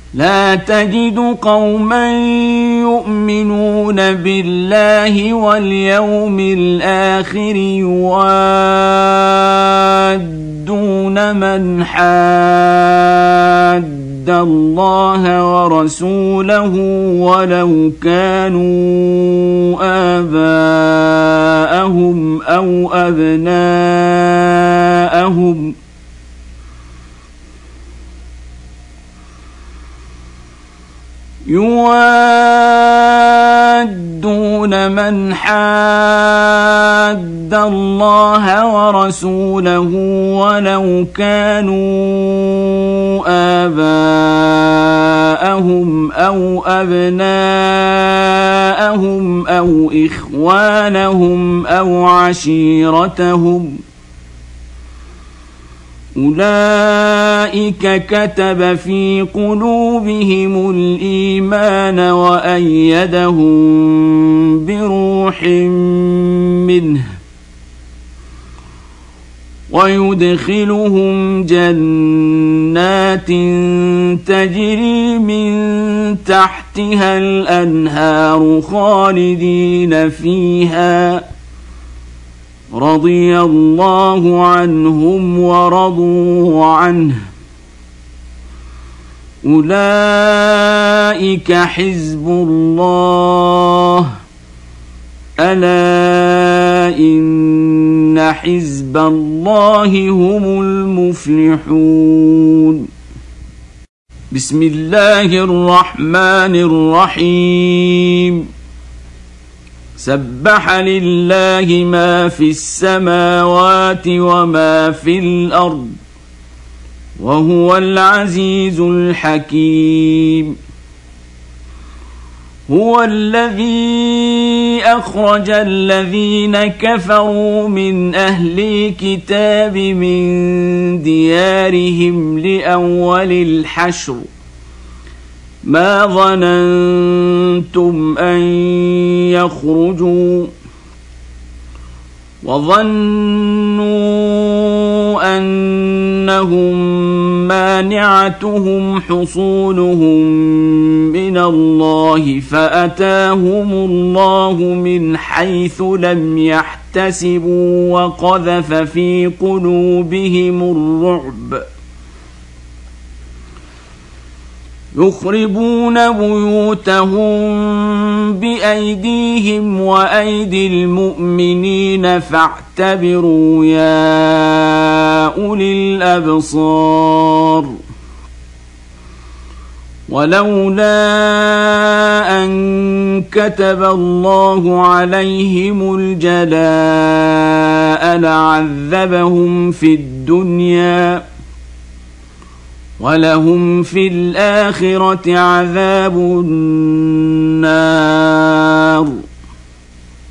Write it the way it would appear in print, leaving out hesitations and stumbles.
لا تجد قوما يؤمنون بالله واليوم الآخر يوادون من حاد الله ورسوله ولو كانوا آباءهم أو أبناءهم يوادون من حاد الله ورسوله ولو كانوا آباءهم أو أبناءهم أو إخوانهم أو عشيرتهم أولئك كتب في قلوبهم الإيمان وأيدهم بروح منه ويدخلهم جنات تجري من تحتها الأنهار خالدين فيها رضي الله عنهم ورضوا عنه أولئك حزب الله ألا إن حزب الله هم المفلحون بسم الله الرحمن الرحيم سبح لله ما في السماوات وما في الأرض وهو العزيز الحكيم هو الذي أخرج الذين كفروا من أهل الكتاب من ديارهم لأول الحشر ما ظننتم أن يخرجوا وظنوا أنهم مانعتهم حصونهم من الله فأتاهم الله من حيث لم يحتسبوا وقذف في قلوبهم الرعب يخربون بيوتهم بأيديهم وأيدي المؤمنين فاعتبروا يا أولي الأبصار ولولا أن كتب الله عليهم الجلاء لعذبهم في الدنيا ولهم في الآخرة عذاب النار